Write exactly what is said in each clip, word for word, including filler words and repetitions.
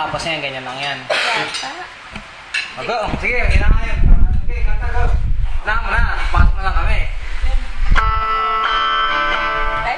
Tapos yan, ganyan lang yan. Yata. Mag-go. Sige, hindi na kayo. Sige, kanta go. Wala mo na. Pasok na lang kami. Ay?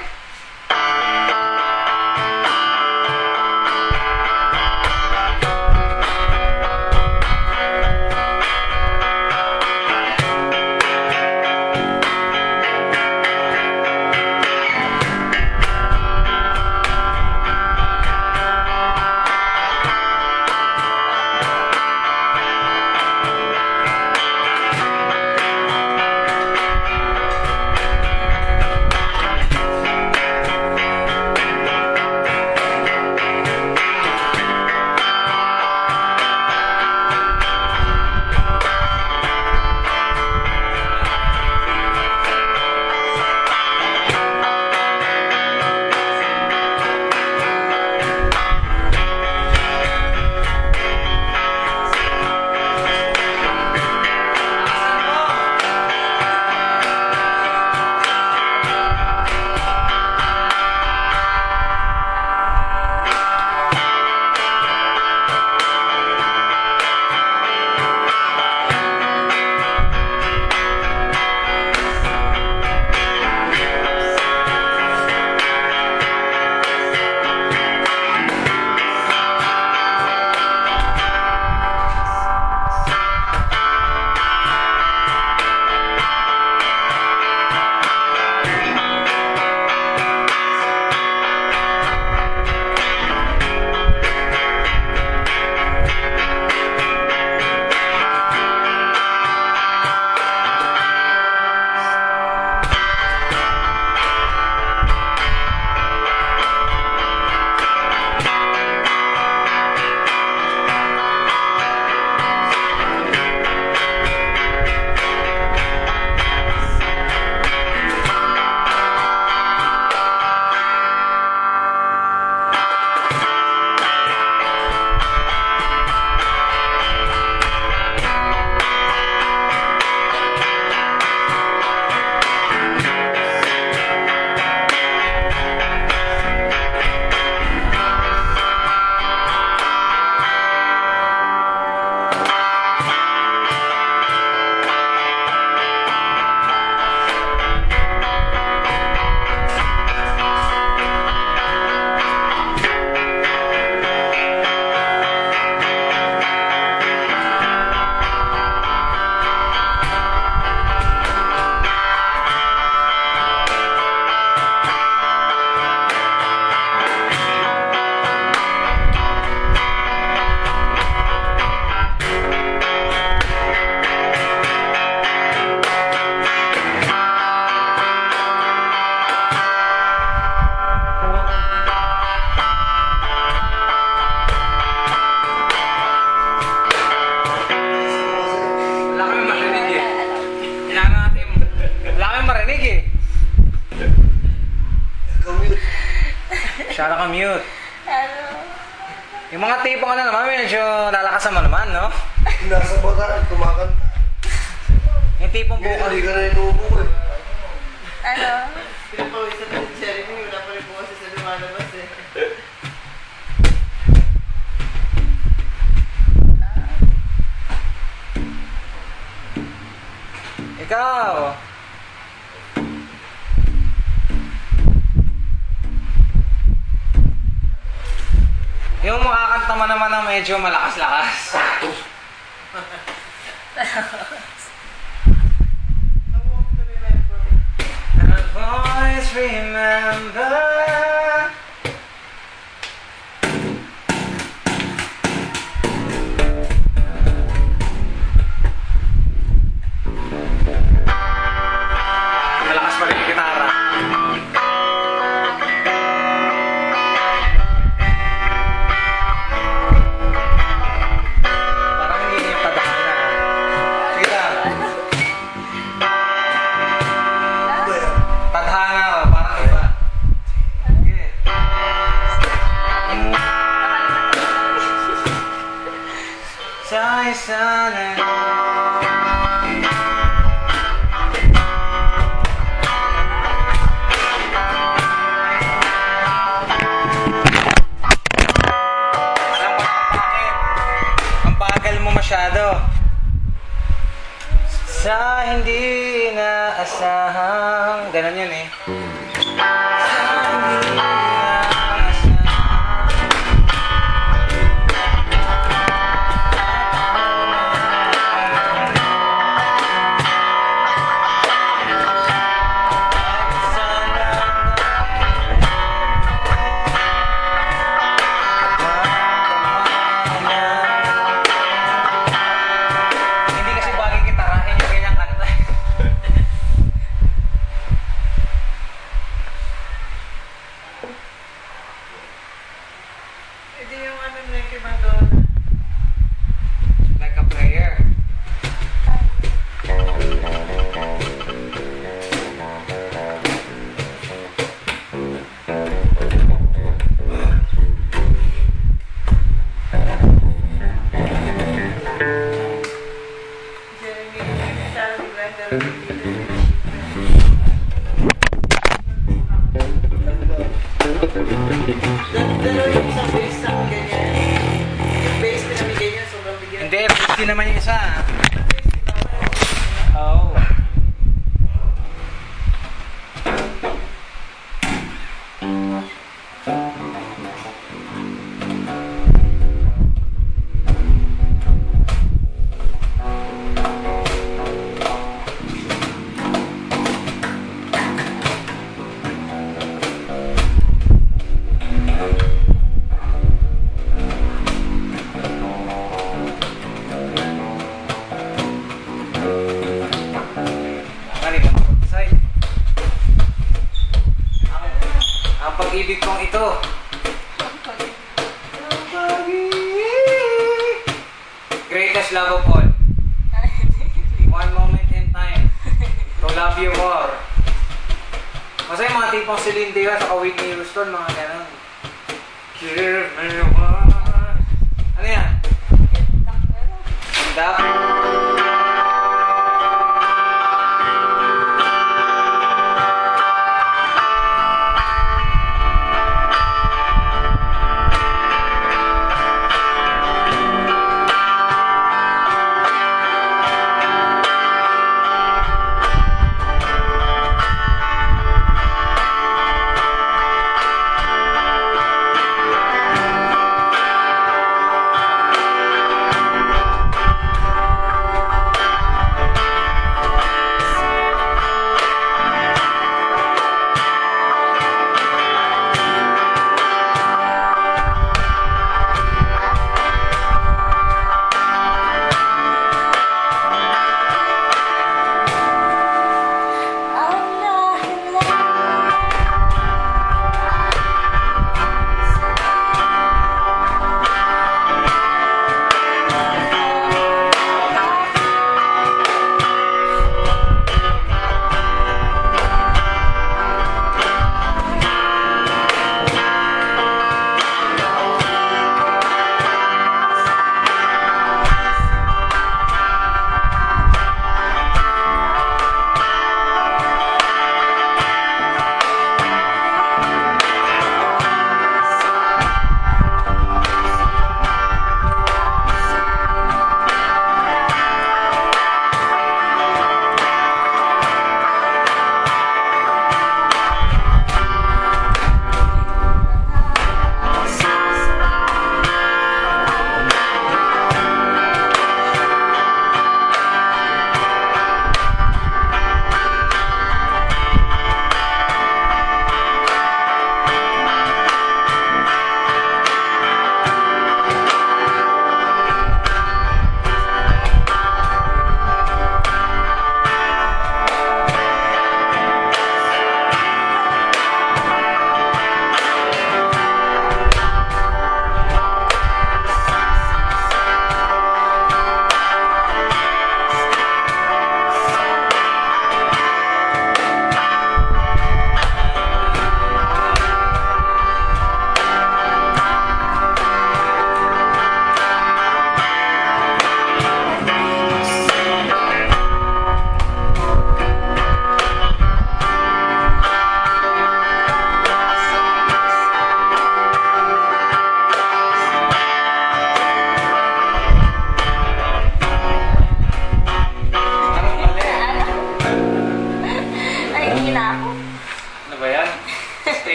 Masyado ka mute. Ano? Yung mga tipo ka na naman, medyo lalakasan mo naman, no? Nasa bata, kumakanta. Yung tipong buka. Hindi ka na inuubo eh. Ano? Pinapawisan na si Jeremy, wala pa rin bukas sa lumalabas eh. Ikaw! Yung makakanta mo naman ng medyo malakas-lakas. I want to remember. I'll always remember. Malakas pa rin yung gitara. Parang hindi niya padahana. Sige lang. Tadhana, oh, parang iba. Sa hindi inaasahang ganon yun eh. Sa hindi hindi kasi bagay kitarahin yung ganyang kanta. Hindi yung ano na yung kay Madonna. Like a prayer. Jeremy, Charlie Blender. Dalawa yung isang base sa akin ganyan. Yung base pinamigay niya, sobrang bigyan. Hindi, fifty naman yung isa. Oo. Oh. Mali lang ako decide. Ang, ang pag-ibig kong ito. Ang pag-ibig. Greatest love of all. One moment in time. To love you more. Masaya yung mga tipong Celine Dion sa Whitney Houston, mga ganun. Give me one. Ano yan? Dap?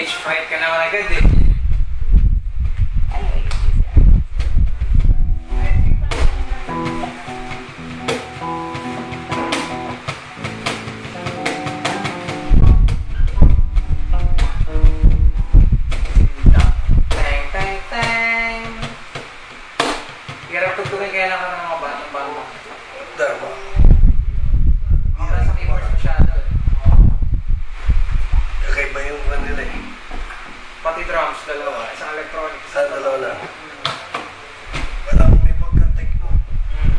Stage fright ka naman agad eh. Anyway, Teng, teng, teng. Hirap tugtugin kaya lang ka ng mga banda-banda. Dama. Para sa keyboards masyado eh. Kakaiba yung kanila eh. Pati drums, dalawa. Isang electronic. Sa dalawa lang. Parang may pagka-techno. Mm.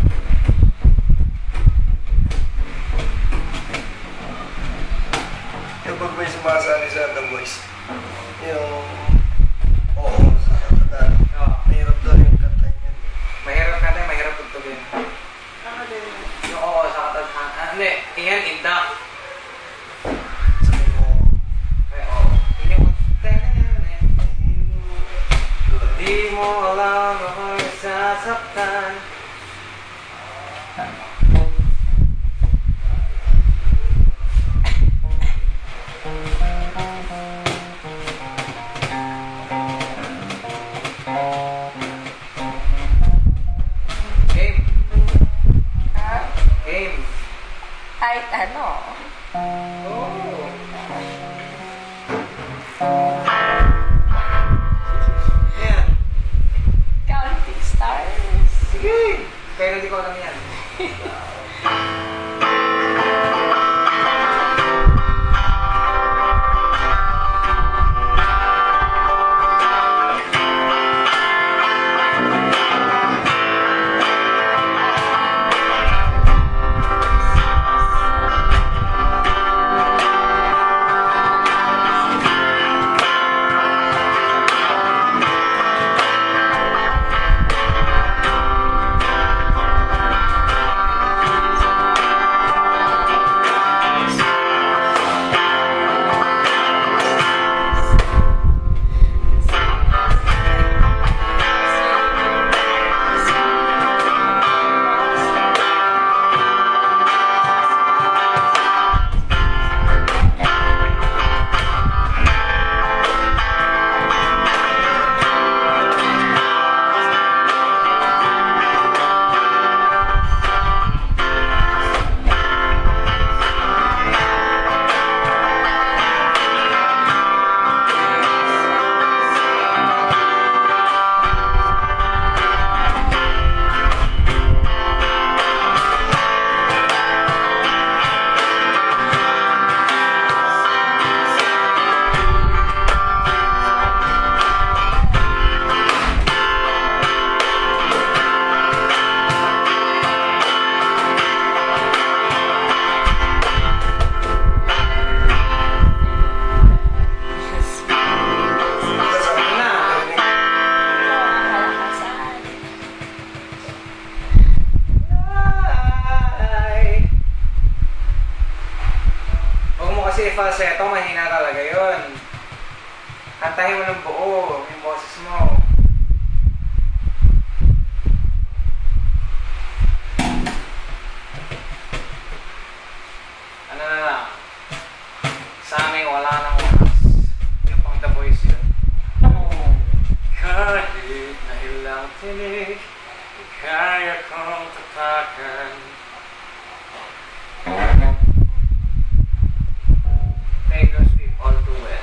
Yung pag may sumasali sa The Voice, yung... Oo, sa kanta. Oo. Mahirap daw yung kanta niya. Mahirap ka tayo, mahirap tugtugin. ako din. Yung oo, sa katadhan. Ah, hindi. Iyan, indak. Sabi mo, Ay, oo. Yun yung... Di mo alam ako'y sasaktan. Game. Ah, Game. kahit ano. Oh. Yan. Counting stars. Sige. Kaya hindi ko alam yan. Kasi falsetto, mahina talaga yun. Kantahin mo ng buo, yung boses mo. Ano na lang, sa amin wala nang wakas. Yung pang The Voice yun. Kahit na ilang tinig, kaya kong tatakan. Taylor Swift, All Too Well.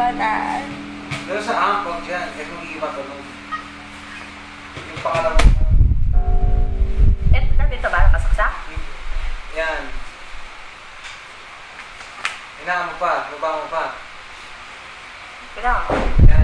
na. Pero sa ampag dyan, kasi hindi matulog. Yung pangalawang mo. Ito na dito ba? Nakasaksak? Yan. Hinaan mo pa, baba mo pa. Kailangan ko. Yan.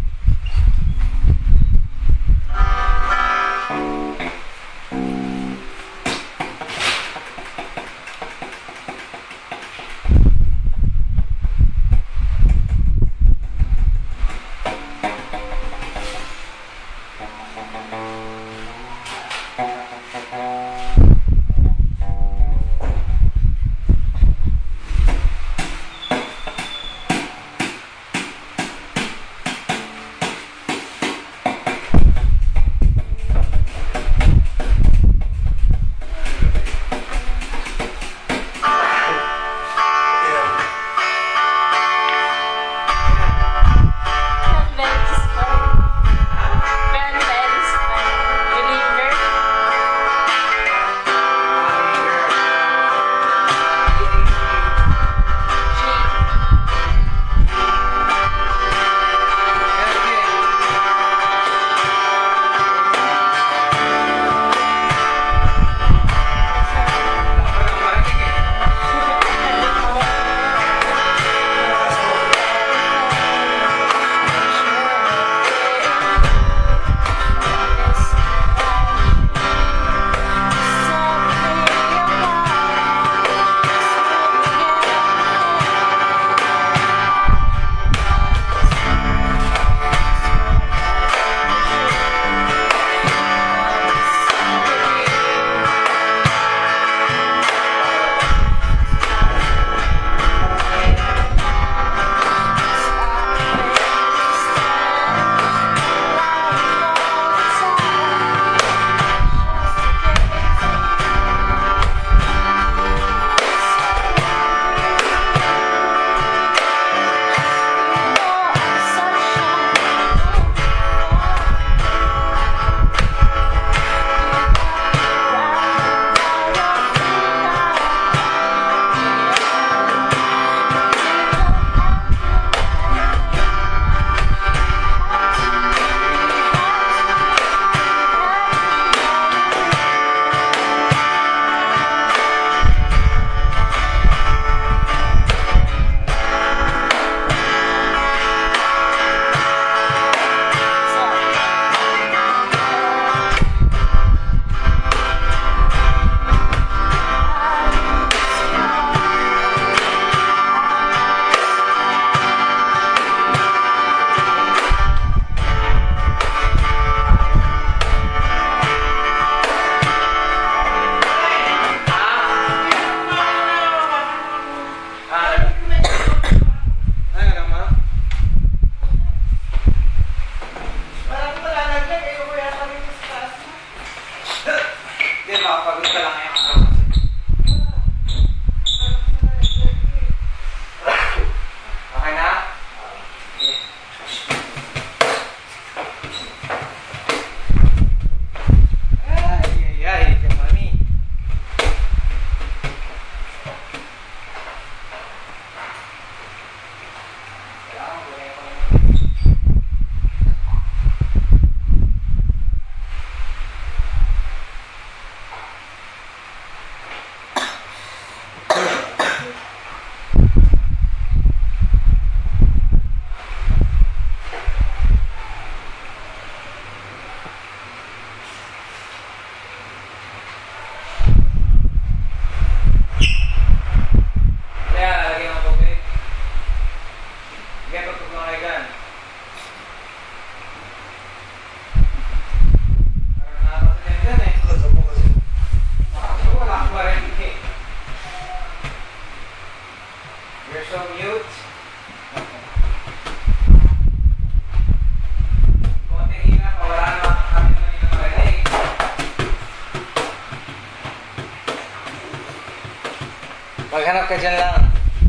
Maghanap ka dyan lang.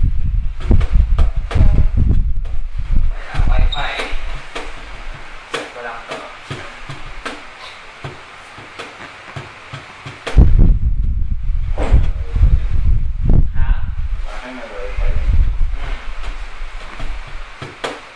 Wi-Fi. Set ko lang to. Ha? Bakit may wifi?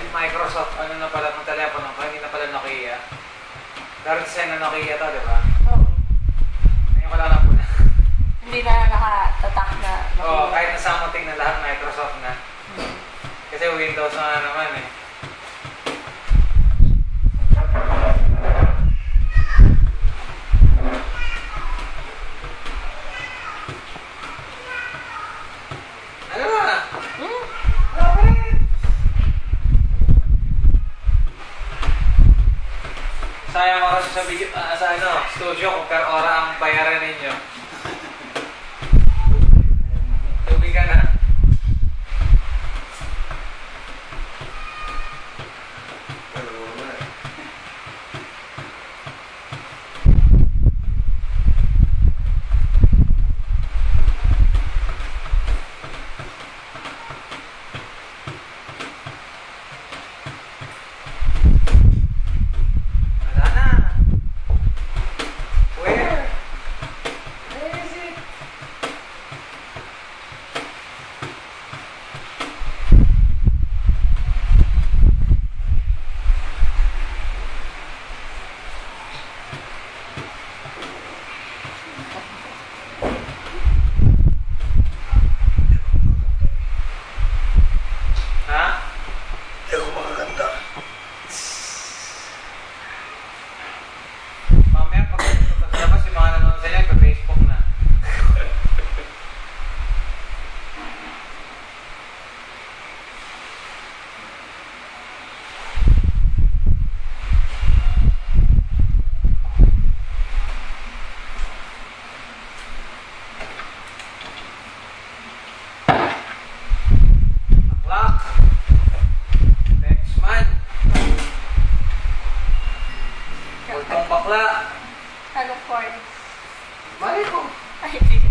Microsoft, ano na pala ng telepono ko, hindi na pala Nokia. Pero design na Nokia to, di ba? Oo. Ngayon ko lang na po na. Hindi na nakatatak na. Oo, kahit nasama tingnan lahat Microsoft na. Kasi Windows na naman eh. Ano ba? Hmm? Ano ba rin? Sayang oras sa video, ah, sa ano, studio kung per ora ang bayaran ninyo. Tubig ka na. Ano mo na? Wala na. Where? Where is it? Ha? Hindi ako makakanta. Mamaya pag pagkabas yung mga nanonood sa inyo, pa-Facebook na. Aklak. Bexman. Ultong bakla. Ano for? Mali ko. Ay, hindi.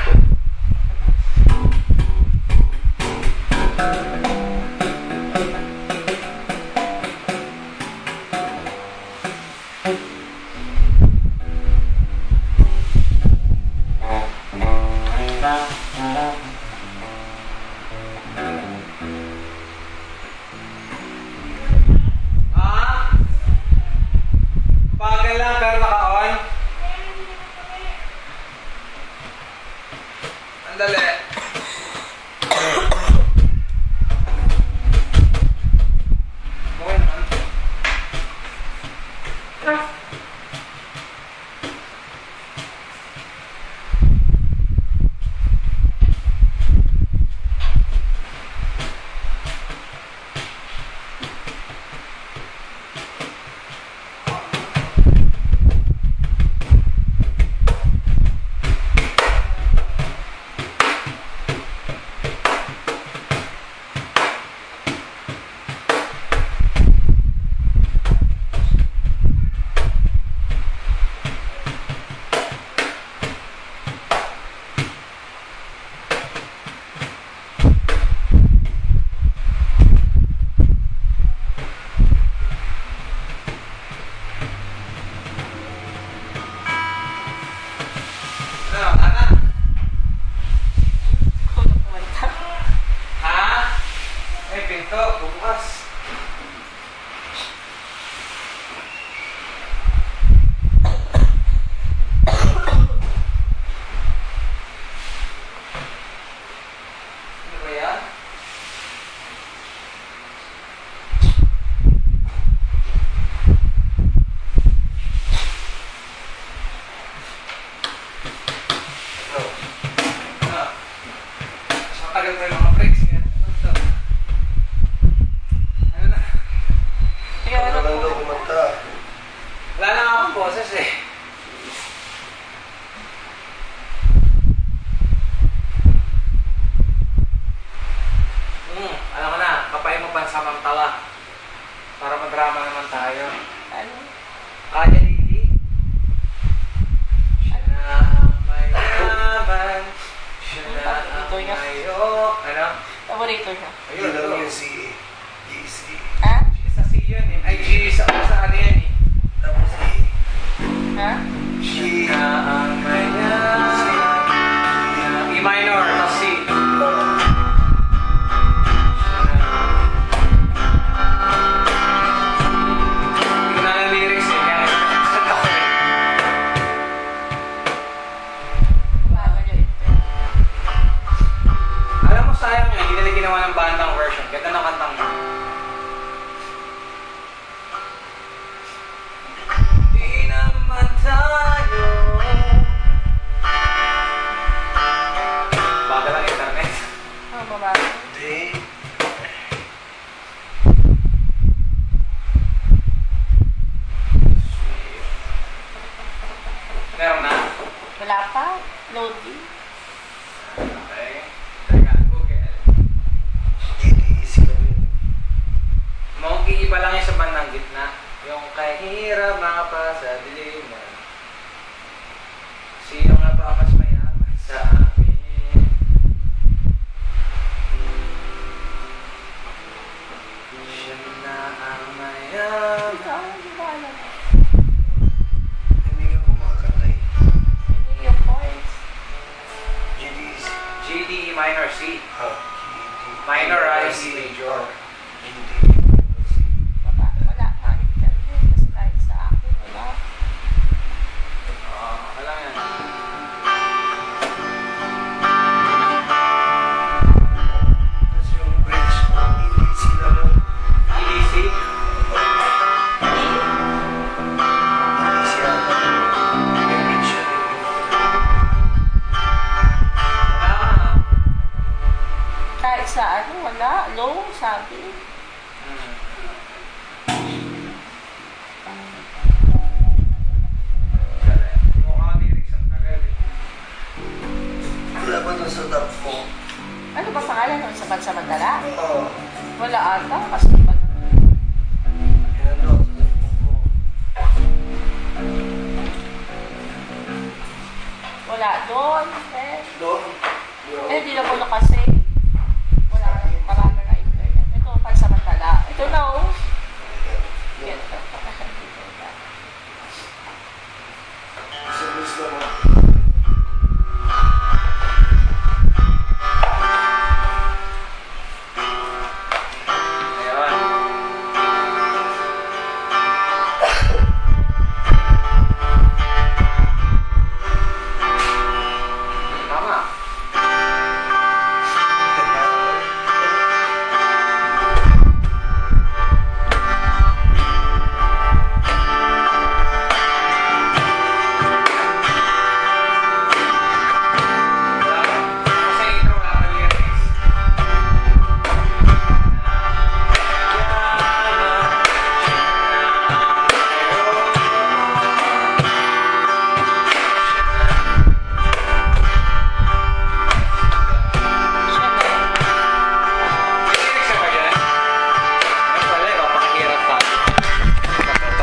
Ah? Bagal lang pero naka-on. Andali. Okay naman. Ano, anak? Kulang kumanta. Ha? May pinto, bukas. Ano ba yan? No. Ano? Sa tagal pa yung mga breaks yan. Ano to? Ano na? Ikaw Ano ano lang daw po? kumanta. Wala na akong boses eh. Hmm, alam ko na. Kapain mo pansamantala. Para madrama naman tayo. Ano? Kaya Lili. Siya na ang may laban. Siya na ang mayo. Ano? Paborito siya. Yun lang Ayun. yung C. G C. Ha? G sa C yun eh. Ay, G sa sa ano yan eh. Tapos E. Ha? She. Siya na ang may laban. E minor, tapos C. Siya na ginawa ng bandang version. Ganda ng kantang mo. Di naman tayo. Bagal ang internet. Ang babae. Hindi. Meron na? Wala pa. Loading. Okay. Teka, Google. Easy lang yun. Monkey, iba lang yung sa bandang gitna. Yung kahirap mapa sa diliman. Sino nga ba mas mayaman sa amin? Siya na ang mayaman. Ikaw, hindi ko alam. Hindi ka kumakanta eh. Hindi yung voice. G D is... G D minor C. Ah, G D. Minor I C major. G D. Wala, wala nga internet. Kasi kahit sa akin, wala. Ah, wala yan. Tapos yung bridge, easy lang yun. E D C. Easy lang. May bridge yun eh. Ah. Kahit sa ano, wala. Low, sabi. Hmm. Galing. Mukha lyrics ang tagal eh. Wala ba dun sa top mo? Ano ba pangalan ng sabat-samantala? Oo. Wala ata. Kasi pa Yan doon, sa top mo. wala doon. Eh, Doon. Yun. eh di na ko nakasave.